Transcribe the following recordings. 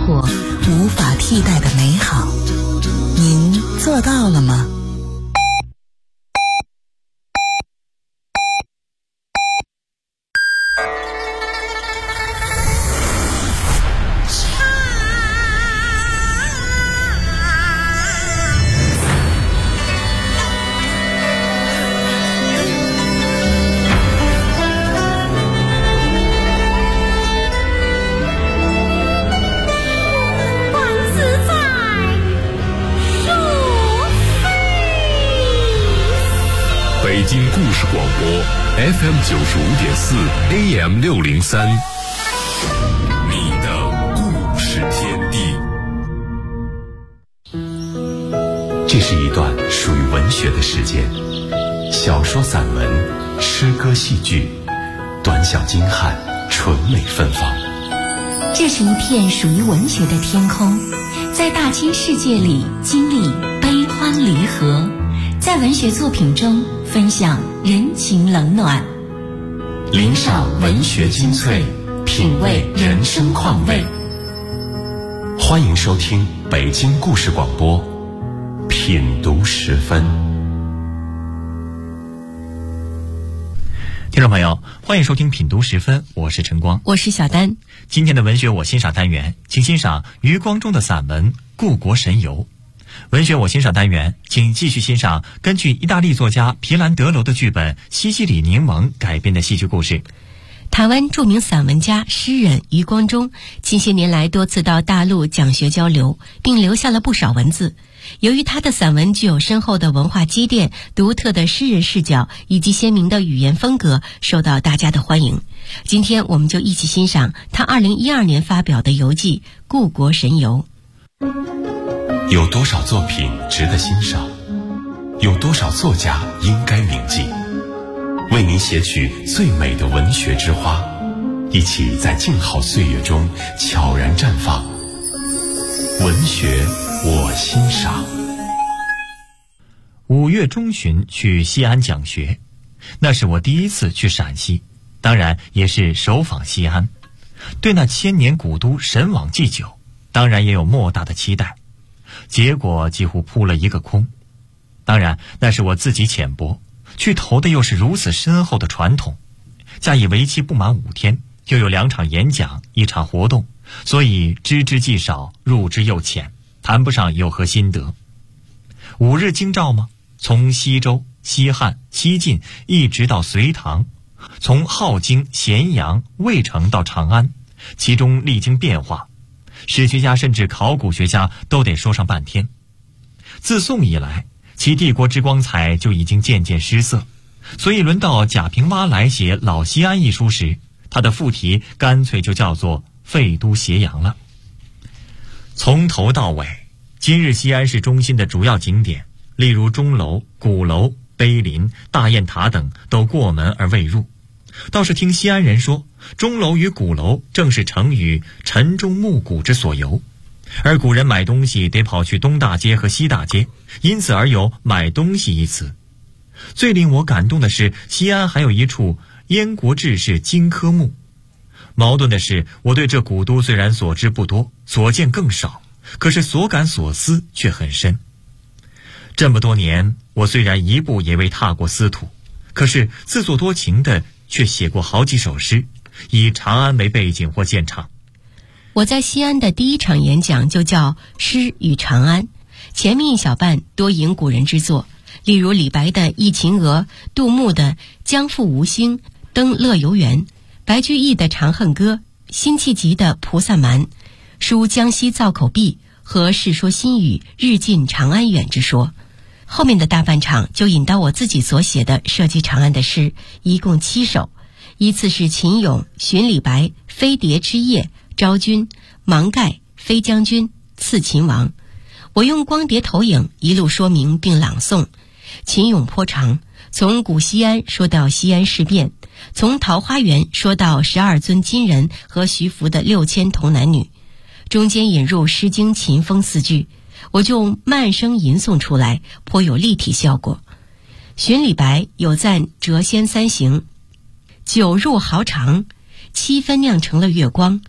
活，无法替代的美好。您做到了吗？ 北京故事广播 FM95.4 AM603， 你的故事天地。 这是一段属于文学的时间，小说、散文、诗歌、戏剧，短小精悍，纯美芬芳。 这是一片属于文学的天空，在大千世界里经历悲欢离合，在文学作品中分享人情冷暖， 领赏文学精粹，品味人生况味。欢迎收听北京故事广播品读时分。 听众朋友，欢迎收听品读时分，我是陈光， 我是小丹。 今天的文学我欣赏单元，请欣赏余光中的散文《故国神游》。文学我欣赏单元，请继续欣赏根据意大利作家皮兰德罗的剧本《西西里柠檬》改编的戏剧故事。 台湾著名散文家、诗人余光中近些年来多次到大陆讲学交流，并留下了不少文字。由于他的散文具有深厚的文化积淀、独特的诗人视角以及鲜明的语言风格，受到大家的欢迎。今天我们就一起欣赏他2012年发表的游记《故国神游》。 有多少作品值得欣赏？有多少作家应该铭记？为您写取最美的文学之花，一起在静好岁月中悄然绽放。文学我欣赏。 5月中旬去西安讲学，那是我第一次去陕西，当然也是首访西安。对那千年古都神往祭酒，当然也有莫大的期待。结果几乎扑了一个空。当然那是我自己浅薄，去投的又是如此深厚的传统，加以为期不满5天，又有2场演讲1场活动，所以知之既少，入之又浅，谈不上有何心得。5日京兆吗？从西周、西汉、西晋一直到隋唐，从镐京、咸阳、渭城到长安，其中历经变化，史学家甚至考古学家都得说上半天。自宋以来，其帝国之光彩就已经渐渐失色，所以轮到贾平凹来写《老西安》一书时，他的副题干脆就叫做废都斜阳了。从头到尾，今日西安市中心的主要景点，例如钟楼、鼓楼、碑林、大雁塔等都过门而未入。倒是听西安人说，钟楼与鼓楼正是成语晨钟暮鼓之所由，而古人买东西得跑去东大街和西大街，因此而有买东西一词。最令我感动的是，西安还有一处燕国志士荆轲墓。矛盾的是，我对这古都虽然所知不多，所见更少，可是所感所思却很深。这么多年，我虽然一步也未踏过司徒，可是自作多情的却写过好几首诗，以长安为背景或现场。 我在西安的第1场演讲就叫《诗与长安》，前面一小半多引古人之作，例如李白的《忆秦娥》，杜牧的《将赴吴兴》，登乐游原，白居易的《长恨歌》，辛弃疾的《菩萨蛮》，书江西造口壁和《世说新语》日近长安远之说。后面的大半场就引到我自己所写的涉及长安的诗，一共7首，依次是秦俑、寻李白、飞蝶之夜、昭君、芒盖、飞将军、刺秦王。我用光碟投影一路说明并朗诵。秦俑颇长，从古西安说到西安事变，从桃花源说到12尊金人和徐福的6000童男女，中间引入《诗经》秦风4句，我就慢声吟诵出来，颇有立体效果。寻李白有赞谪仙3行：酒入豪肠，7分酿成了月光，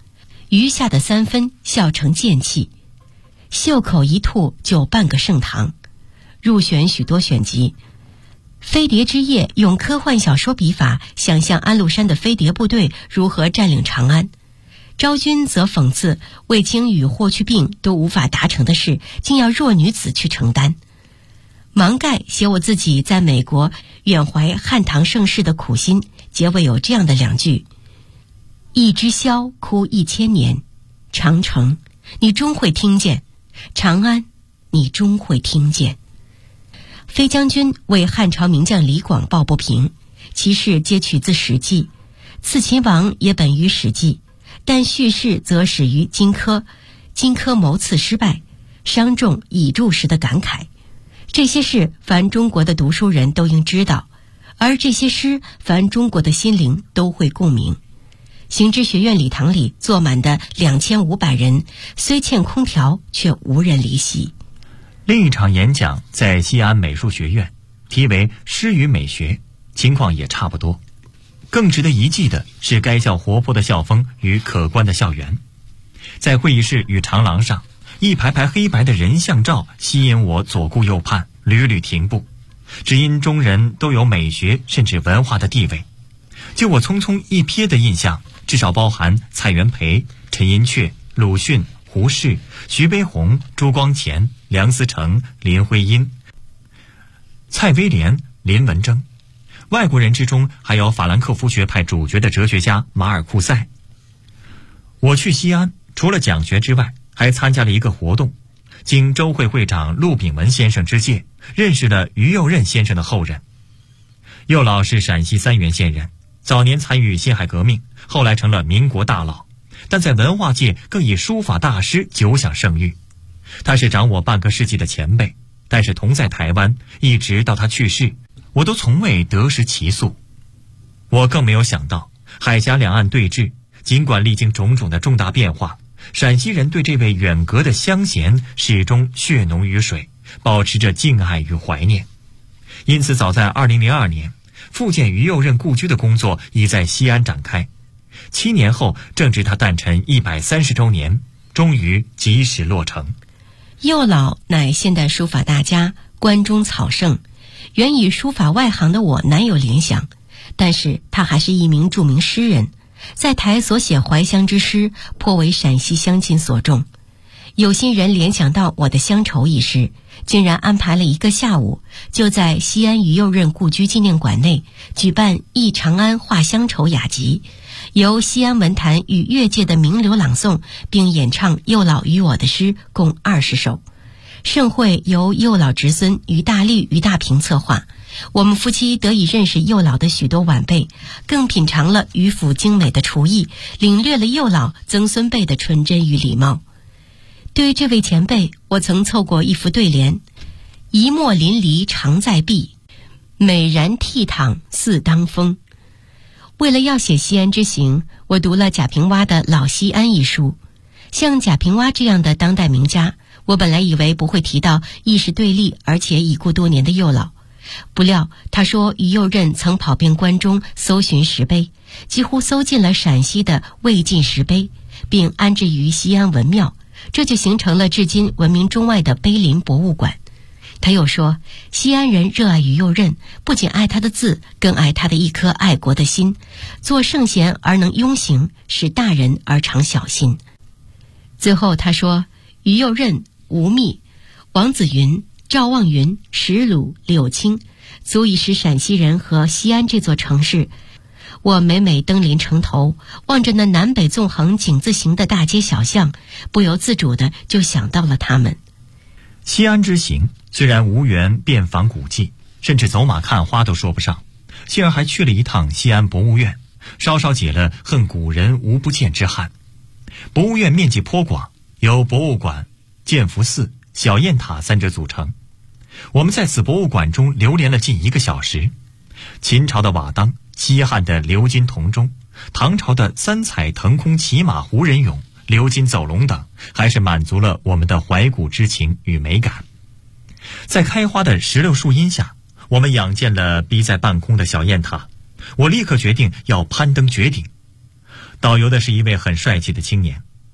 余下的3分笑成剑气，袖口一吐就半个盛唐，入选许多选集。飞碟之夜用科幻小说笔法想象安禄山的飞碟部队如何占领长安，昭君则讽刺卫青与霍去病都无法达成的事，竟要弱女子去承担。芒盖写我自己在美国缅怀汉唐盛世的苦心，结尾有这样的2句：一枝箫哭1000年，长城你终会听见，长安你终会听见。飞将军为汉朝名将李广抱不平，其事皆取自《史记》，刺秦王也本于《史记》，但叙事则始于荆轲谋刺失败，伤仲以助时的感慨。这些事凡中国的读书人都应知道，而这些诗凡中国的心灵都会共鸣。行知学院礼堂里坐满的2500人，虽欠空调，却无人离席。 另一场演讲在西安美术学院，题为诗与美学，情况也差不多。更值得一记的是该校活泼的校风与可观的校园。在会议室与长廊上，一排排黑白的人像照吸引我左顾右盼，屡屡停步，只因中人都有美学甚至文化的地位。就我匆匆一瞥的印象，至少包含蔡元培、陈寅恪、鲁迅、胡适、徐悲鸿、朱光潜、梁思成、林徽因、蔡威廉、林文征。外国人之中还有法兰克福学派主角的哲学家马尔库塞。我去西安，除了讲学之外，还参加了一个活动，经周会会长陆炳文先生之介，认识了于右任先生的后人。右老是陕西三原县人，早年参与辛亥革命，后来成了民国大佬，但在文化界更以书法大师久享盛誉。他是长我半个世纪的前辈，但是同在台湾，一直到他去世，我都从未得识其素。我更没有想到，海峡两岸对峙，尽管历经种种的重大变化，陕西人对这位远隔的乡贤始终血浓于水，保持着敬爱与怀念。因此早在2002年，复建于右任故居的工作已在西安展开。7年后，正值他诞辰130周年，终于及时落成。 右老乃现代书法大家，关中草圣，原与书法外行的我难有联想，但是他还是一名著名诗人，在台所写怀乡之诗颇为陕西乡亲所重。有心人联想到我的乡愁一诗，竟然安排了一个下午，就在西安于右任故居纪念馆内举办忆长安话乡愁雅集，由西安文坛与乐界的名流朗诵，并演唱右老与我的诗共20首。盛会由右老侄孙于大律、于大平策划，我们夫妻得以认识右老的许多晚辈，更品尝了迂腐精美的厨艺，领略了右老曾孙辈的纯真与礼貌。对于这位前辈，我曾凑过一副对联：一墨淋漓常在壁，美然倜傥似当风。为了要写西安之行，我读了贾平凹的《老西安》一书。像贾平凹这样的当代名家，我本来以为不会提到意识对立而且已故多年的右老，不料他说于右任曾跑遍关中搜寻石碑，几乎搜尽了陕西的魏晋石碑，并安置于西安文庙，这就形成了至今闻名中外的碑林博物馆。他又说，西安人热爱于右任，不仅爱他的字，更爱他的一颗爱国的心。做圣贤而能庸行，使大人而常小心。最后他说，于右任、吴宓、王子云、赵望云、石鲁、柳青，足以使陕西人和西安这座城市。我每每登临城头，望着那南北纵横井字形的大街小巷，不由自主地就想到了他们。 西安之行虽然无缘遍访古迹，甚至走马看花都说不上，幸而还去了一趟西安博物院，稍稍解了恨古人无不见之憾。博物院面积颇广，由博物馆、建福寺、小雁塔3者组成。我们在此博物馆中流连了近1个小时。秦朝的瓦当，西汉的鎏金铜钟，唐朝的3彩腾空骑马胡人俑、鎏金走龙等，还是满足了我们的怀古之情与美感。在开花的石榴树荫下，我们仰见了逼在半空的小雁塔，我立刻决定要攀登绝顶。导游的是一位很帅气的青年，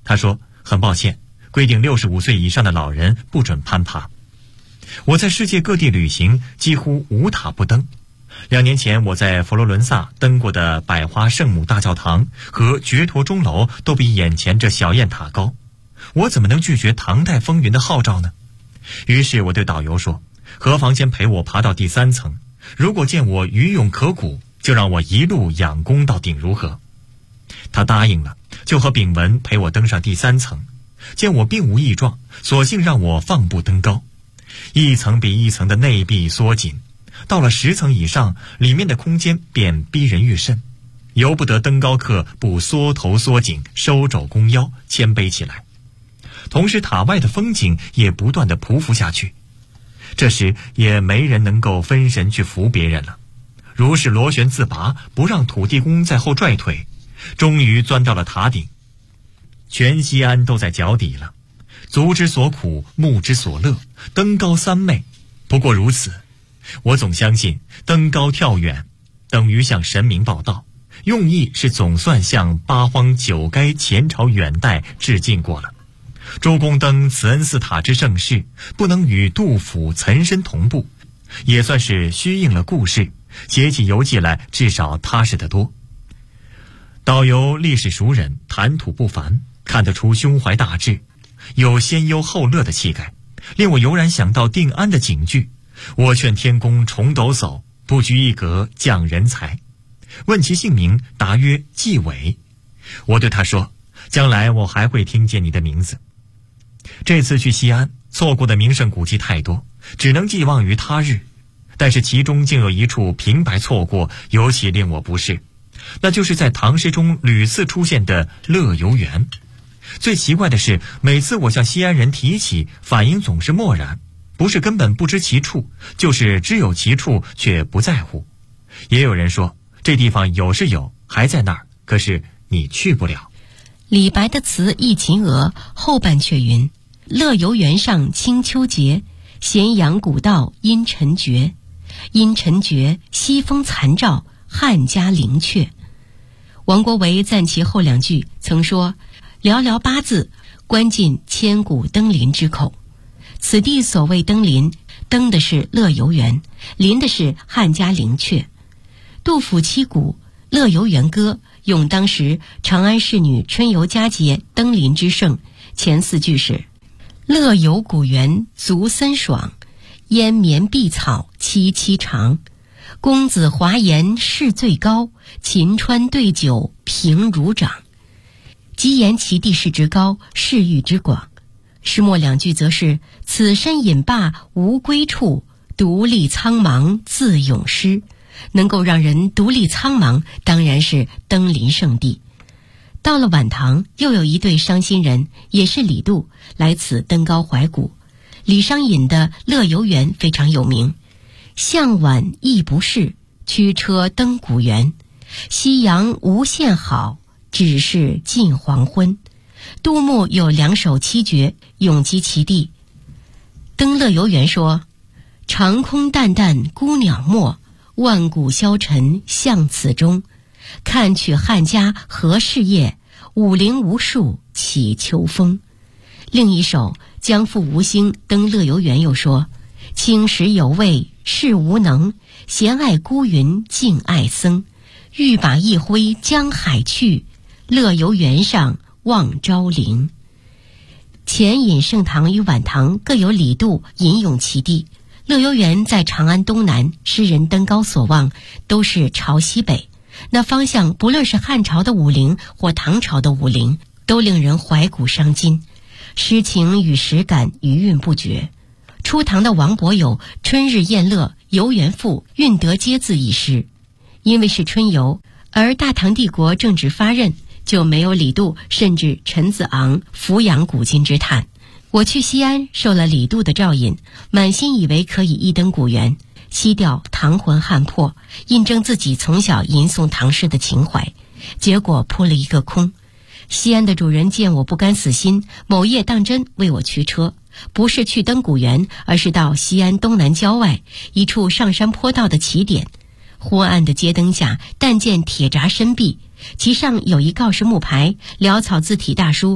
他说很抱歉，规定65岁以上的老人不准攀爬。我在世界各地旅行，几乎无塔不登。2年前我在佛罗伦萨登过的百花圣母大教堂和觉陀钟楼都比眼前这小雁塔高，我怎么能拒绝唐代风云的号召呢？于是我对导游说，何妨先陪我爬到第3层，如果见我余勇可鼓，就让我一路仰攻到顶如何？他答应了，就和丙文陪我登上第3层。见我并无异状，索性让我放步登高，一层比一层的内壁缩紧，到了10层以上，里面的空间便逼人愈甚，由不得登高客不缩头缩颈，收肘弓腰，谦卑起来。同时塔外的风景也不断地匍匐下去，这时也没人能够分神去扶别人了，如是螺旋自拔，不让土地公在后拽腿，终于钻到了塔顶。全西安都在脚底了，足之所苦，目之所乐，登高3昧，不过如此。我总相信登高跳远等于向神明报道，用意是总算向八荒九垓前朝远代致敬过了。周公登慈恩寺塔之盛世，不能与杜甫岑参同步，也算是虚应了故事，写起游记来至少踏实得多。导游历史熟人，谈吐不凡，看得出胸怀大志，有先忧后乐的气概，令我油然想到定安的警句：我劝天公重抖擞，不拘一格降人才。问其姓名，答曰纪伟。我对他说，将来我还会听见你的名字。这次去西安，错过的名胜古迹太多，只能寄望于他日。但是其中竟有一处平白错过，尤其令我不适，那就是在唐诗中屡次出现的乐游原。最奇怪的是，每次我向西安人提起，反应总是漠然，不是根本不知其处，就是知有其处却不在乎。也有人说，这地方有是有，还在那儿，可是你去不了。 李白的词《忆秦娥》后半阙云：乐游原上清秋节，咸阳古道阴沉绝。阴沉绝，西风残照，汉家陵阙。王国维赞其后2句，曾说：寥寥8字，关尽千古登临之口。此地所谓登临，登的是乐游原，临的是汉家陵阙。杜甫七古《乐游原歌》用当时长安仕女春游佳节登临之盛，前4句是：乐游古园足森爽，烟绵碧草萋萋长。公子华言士最高，秦川对酒平如掌。即言其地势之高，视域之广。诗末2句则是：此身饮罢无归处，独立苍茫自咏诗。能够让人独立苍茫，当然是登临圣地。到了晚唐，又有一对伤心人，也是李杜，来此登高怀古。李商隐的《乐游原》非常有名：向晚意不适，驱车登古原。夕阳无限好，只是近黄昏。杜牧有2首7绝，永击其地。登乐游原说：长空淡淡孤鸟没，万古消沉向此中。看取汉家何事业，武陵无树起秋风。另一首将复无心登乐游原又说：青史有味事无能，闲爱孤云敬爱僧。欲把一挥江海去，乐游原上望昭陵。前引盛唐与晚唐各有李杜吟咏其地。乐游原在长安东南，诗人登高所望都是朝西北，那方向不论是汉朝的武陵或唐朝的武陵，都令人怀古伤今，诗情与实感余韵不绝。初唐的王伯有《春日宴乐游园赋》，韵得皆字一诗。因为是春游，而大唐帝国正值发轫，就没有李杜甚至陈子昂俯仰古今之叹。我去西安受了李杜的照引，满心以为可以一登古原，吸掉唐魂汉魄，印证自己从小吟诵唐诗的情怀。结果扑了一个空。西安的主人见我不甘死心，某夜当真为我驱车，不是去登古原，而是到西安东南郊外一处上山坡道的起点。昏暗的街灯下，但见铁闸深壁，其上有一告示木牌，潦草字体大书：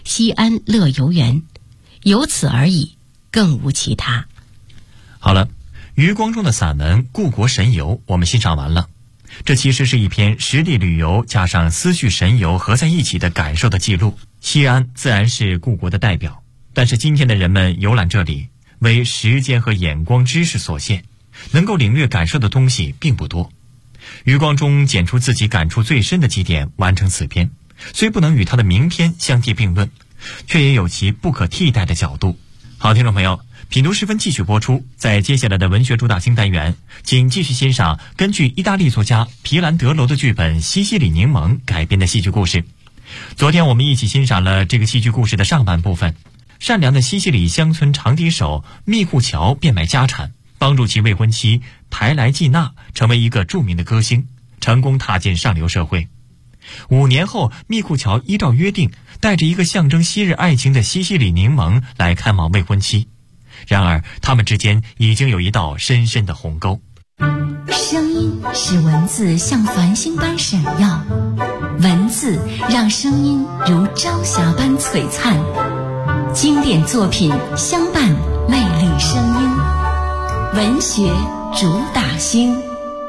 西安乐游原，由此而已，更无其他。 好了，余光中的散文《故国神游》我们欣赏完了。这其实是一篇实地旅游加上思绪神游合在一起的感受的记录。西安自然是故国的代表，但是今天的人们游览这里，为时间和眼光知识所限，能够领略感受的东西并不多。余光中捡出自己感触最深的几点完成此篇，虽不能与他的名篇相提并论，却也有其不可替代的角度。好，听众朋友，品读时分继续播出。在接下来的文学主打星单元，请继续欣赏根据意大利作家皮兰德罗的剧本《西西里柠檬》改编的戏剧故事。昨天我们一起欣赏了这个戏剧故事的上半部分。善良的西西里乡村长笛手密库乔变卖家产，帮助其未婚妻台莱季娜成为一个著名的歌星，成功踏进上流社会。5年后，密库乔依照约定，带着一个象征昔日爱情的西西里柠檬来看望未婚妻。然而，他们之间已经有一道深深的鸿沟。 声音使文字像繁星般闪耀，文字让声音如朝霞般璀璨。经典作品相伴魅力声音，文学主打星。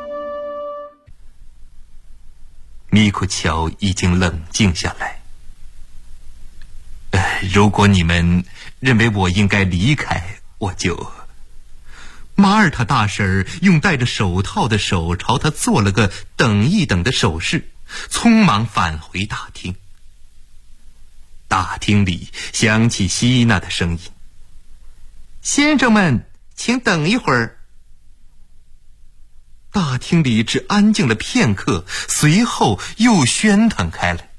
密库乔已经冷静下来。如果你们认为我应该离开，我就……马耳他大婶用戴着手套的手朝他做了个等一等的手势，匆忙返回大厅。大厅里响起希娜的声音：“先生们，请等一会儿。”大厅里只安静了片刻，随后又喧腾开来。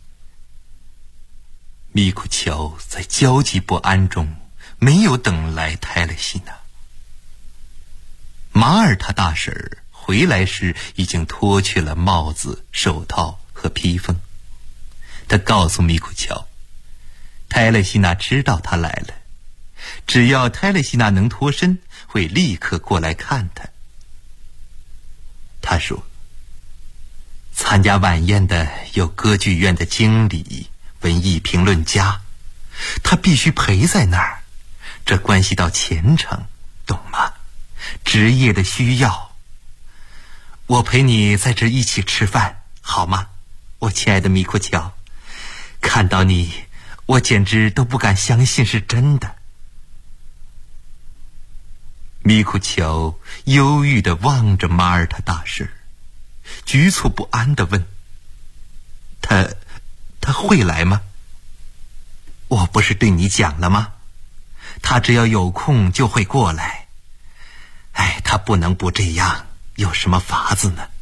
密库乔在焦急不安中没有等来泰勒西娜。马耳他大婶回来时已经脱去了帽子、手套和披风。他告诉密库乔，泰勒西娜知道他来了，只要泰勒西娜能脱身，会立刻过来看他。他说，参加晚宴的有歌剧院的经理、文艺评论家，他必须陪在那儿，这关系到前程，懂吗？职业的需要。我陪你在这一起吃饭，好吗？我亲爱的密库乔，看到你，我简直都不敢相信是真的。密库乔忧郁地望着马耳他大婶，局促不安地问：他会来吗？我不是对你讲了吗？他只要有空就会过来。他不能不这样，有什么法子呢？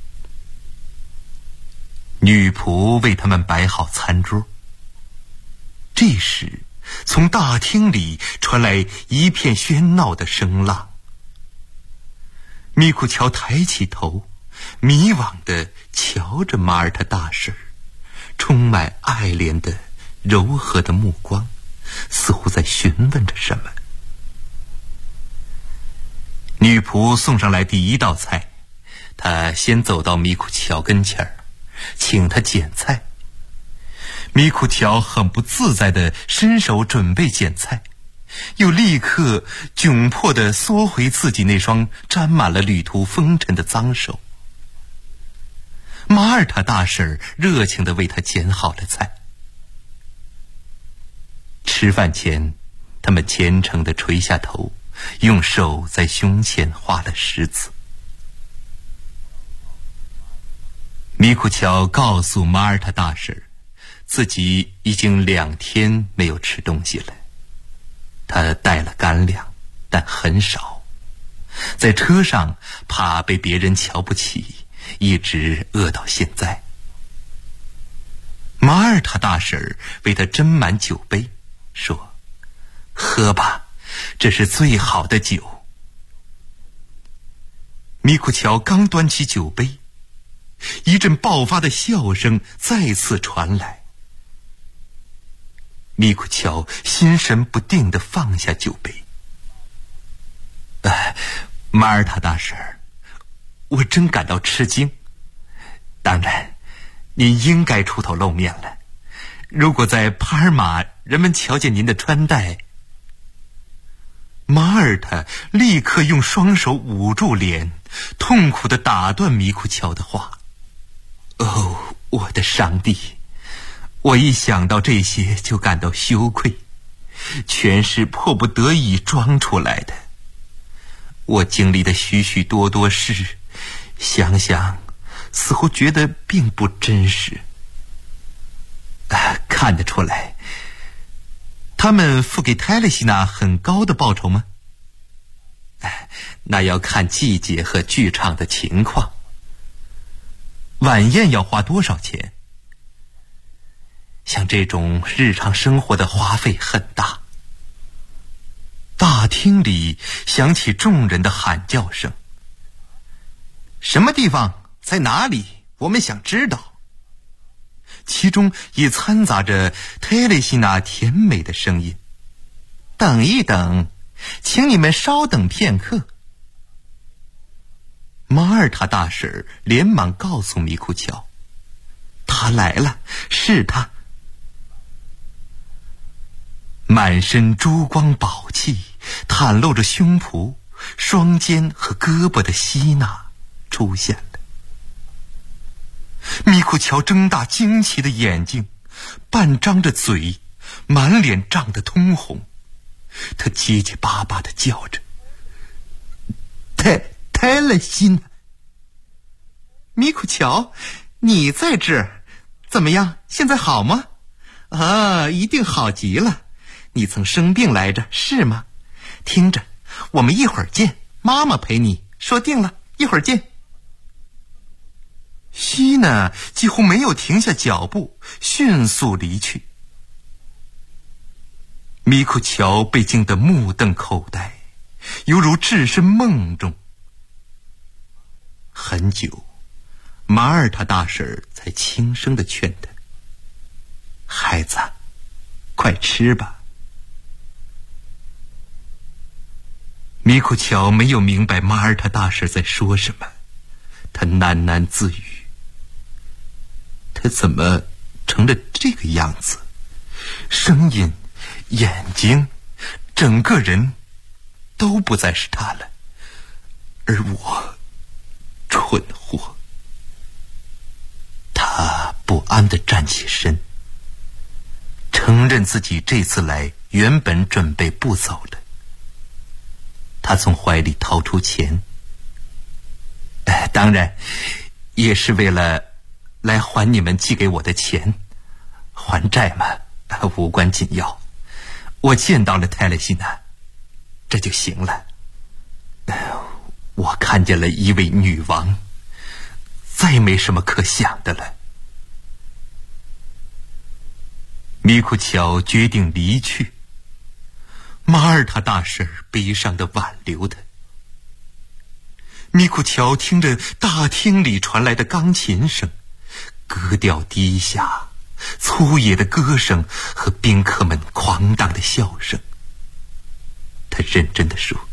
女仆为他们摆好餐桌。这时，从大厅里传来一片喧闹的声浪。密库乔抬起头，迷惘地瞧着马耳他大婶，充满爱怜的柔和的目光，似乎在询问着什么。女仆送上来第一道菜，她先走到密库乔跟前儿，请他捡菜。密库乔很不自在地伸手准备捡菜，又立刻窘迫地缩回自己那双沾满了旅途风尘的脏手。马耳他大婶热情地为他捡好了菜。吃饭前，他们虔诚地垂下头，用手在胸前画了十字。密库乔告诉马耳他大婶，自己已经2天没有吃东西了。他带了干粮，但很少。在车上怕被别人瞧不起，一直饿到现在。马耳他大婶为他斟满酒杯，说：“喝吧，这是最好的酒。”密库乔刚端起酒杯，一阵爆发的笑声再次传来。密库乔心神不定地放下酒杯。马耳他大婶，我真感到吃惊。当然，您应该出头露面了。 如果在帕尔马人们瞧见您的穿戴，马耳他立刻用双手捂住脸，痛苦地打断米库乔的话。哦，我的上帝，我一想到这些就感到羞愧，全是迫不得已装出来的。我经历的许许多多事，想想似乎觉得并不真实。看得出来，他们付给泰勒西娜很高的报酬吗？那要看季节和剧场的情况。晚宴要花多少钱？像这种日常生活的花费很大。大厅里响起众人的喊叫声。什么地方？在哪里？我们想知道。其中也掺杂着泰勒西娜甜美的声音。等一等，请你们稍等片刻。马耳他大婶连忙告诉米库乔，他来了，是他。满身珠光宝气，袒露着胸脯、双肩和胳膊的希娜出现了。米库乔睁大惊奇的眼睛，半张着嘴，满脸涨得通红。他结结巴巴地叫着：“泰勒西娜！米库乔，你在这儿，怎么样？现在好吗？啊，一定好极了。你曾生病来着，是吗？听着，我们一会儿见，妈妈陪你。说定了，一会儿见。”希娜几乎没有停下脚步，迅速离去。米库乔被惊得目瞪口呆，犹如置身梦中。很久，马耳他大婶才轻声地劝他：“孩子，快吃吧。”米库乔没有明白马耳他大婶在说什么，他喃喃自语：“他怎么成了这个样子？声音、眼睛，整个人都不再是他了。而我，蠢货。”他不安地站起身，承认自己这次来原本准备不走了。他从怀里掏出钱，当然也是为了来还你们寄给我的钱，还债嘛，无关紧要。我见到了泰勒西娜，这就行了。我看见了一位女王，再没什么可想的了。米库乔决定离去，马耳他大婶悲伤地挽留他。米库乔听着大厅里传来的钢琴声，格调低下，粗野的歌声和宾客们狂荡的笑声。他认真地说：“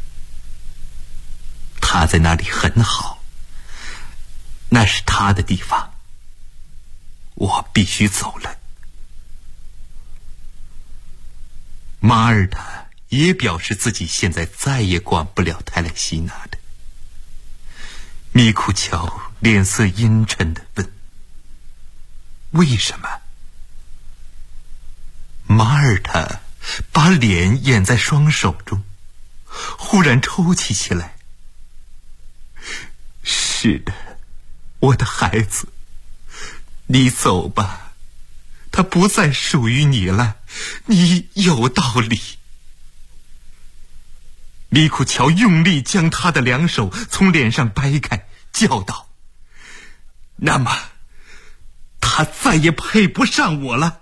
他在那里很好，那是他的地方，我必须走了。”马耳他也表示自己现在再也管不了泰勒西娜的。米库乔脸色阴沉地问：“为什么？”马耳他把脸掩在双手中，忽然抽泣起来。“是的，我的孩子，你走吧，他不再属于你了，你有道理。”米库乔用力将他的两手从脸上掰开，叫道：“那么他再也配不上我了。”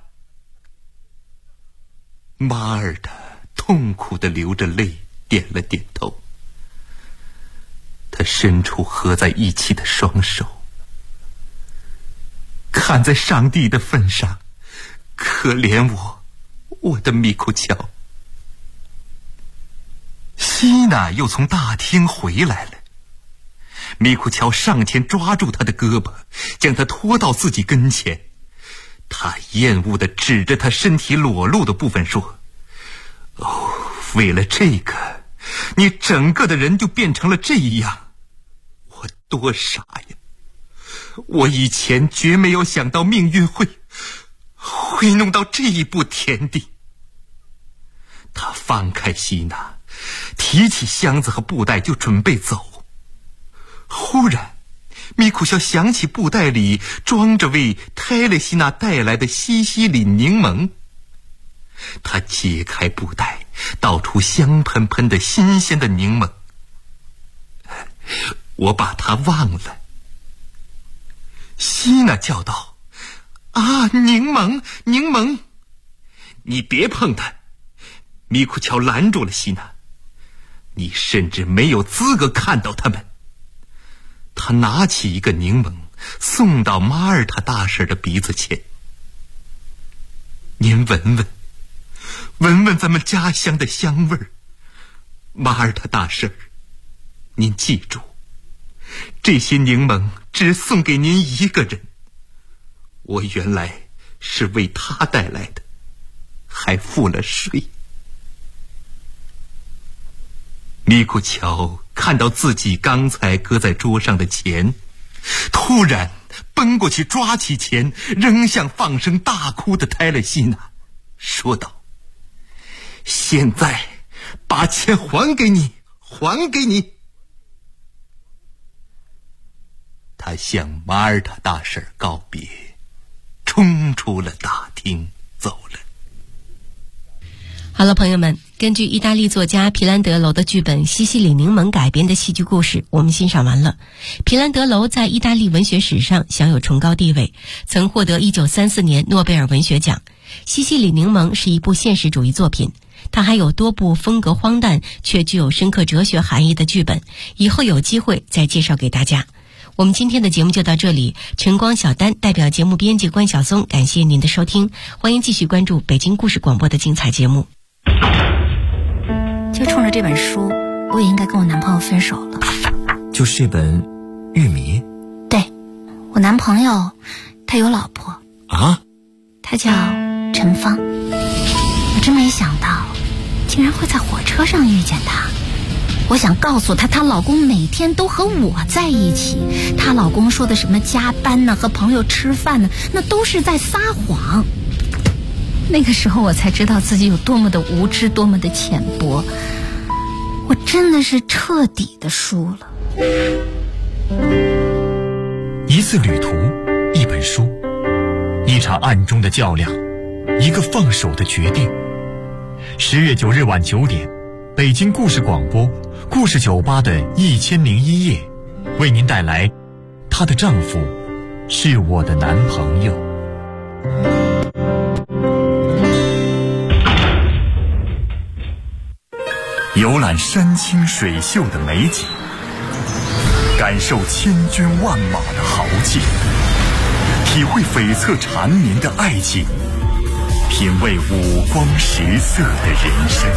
马耳他痛苦地流着泪，点了点头。他伸出合在一起的双手，看在上帝的份上，可怜我，我的米库乔。希娜又从大厅回来了，米库乔上前抓住他的胳膊，将他拖到自己跟前。 他厌恶地指着他身体裸露的部分说：“哦，为了这个，你整个的人就变成了这样。我多傻呀！我以前绝没有想到命运会弄到这一步田地。”他放开希娜，提起箱子和布袋就准备走。忽然米库肖想起布袋里装着为泰勒西娜带来的西西里柠檬，他解开布袋，倒出香喷喷的新鲜的柠檬。我把它忘了。希娜叫道：“啊，柠檬，柠檬！你别碰它！”米库乔拦住了希娜：“你甚至没有资格看到它们。”他拿起一个柠檬，送到马耳他大婶的鼻子前：“您闻闻，闻闻咱们家乡的香味儿。马耳他大婶，您记住，这些柠檬只送给您一个人。我原来是为他带来的，还付了税。”米库乔看到自己刚才搁在桌上的钱，突然奔过去抓起钱，扔向放声大哭的泰勒西娜，说道：“现在把钱还给你，还给你！”他向马耳他大婶告别，冲出了大厅走了。 好了，朋友们，根据意大利作家皮兰德楼的剧本《西西里柠檬》改编的戏剧故事我们欣赏完了。皮兰德楼在意大利文学史上享有崇高地位，曾获得1934年诺贝尔文学奖。西西里柠檬是一部现实主义作品，它还有多部风格荒诞却具有深刻哲学含义的剧本，以后有机会再介绍给大家。我们今天的节目就到这里，晨光小丹代表节目编辑关晓松感谢您的收听，欢迎继续关注北京故事广播的精彩节目。 就冲着这本书，我也应该跟我男朋友分手了。 就是这本《玉谜》？ 对，我男朋友他有老婆啊， 他叫陈芳。我真没想到竟然会在火车上遇见她。我想告诉她，她老公每天都和我在一起，她老公说的什么加班呢，和朋友吃饭呢，那都是在撒谎。那个时候我才知道自己有多么的无知，多么的浅薄，我真的是彻底的输了。 一次旅途，一本书，一场暗中的较量，一个放手的决定。10月9日晚9点，北京故事广播故事酒吧的1001夜，为您带来她的丈夫是我的男朋友。游览山清水秀的美景，感受千军万马的豪气，体会悱恻缠绵的爱情，品味五光十色的人生。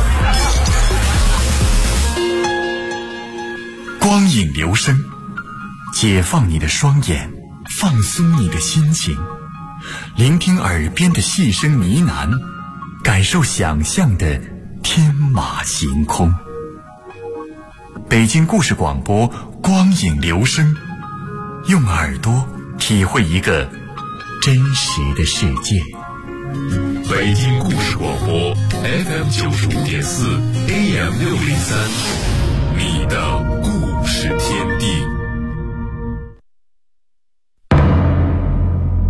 光影留声，解放你的双眼，放松你的心情，聆听耳边的细声呢喃，感受想象的天马行空。北京故事广播光影留声，用耳朵体会一个真实的世界。 北京故事广播 FM95.4 AM603，你的故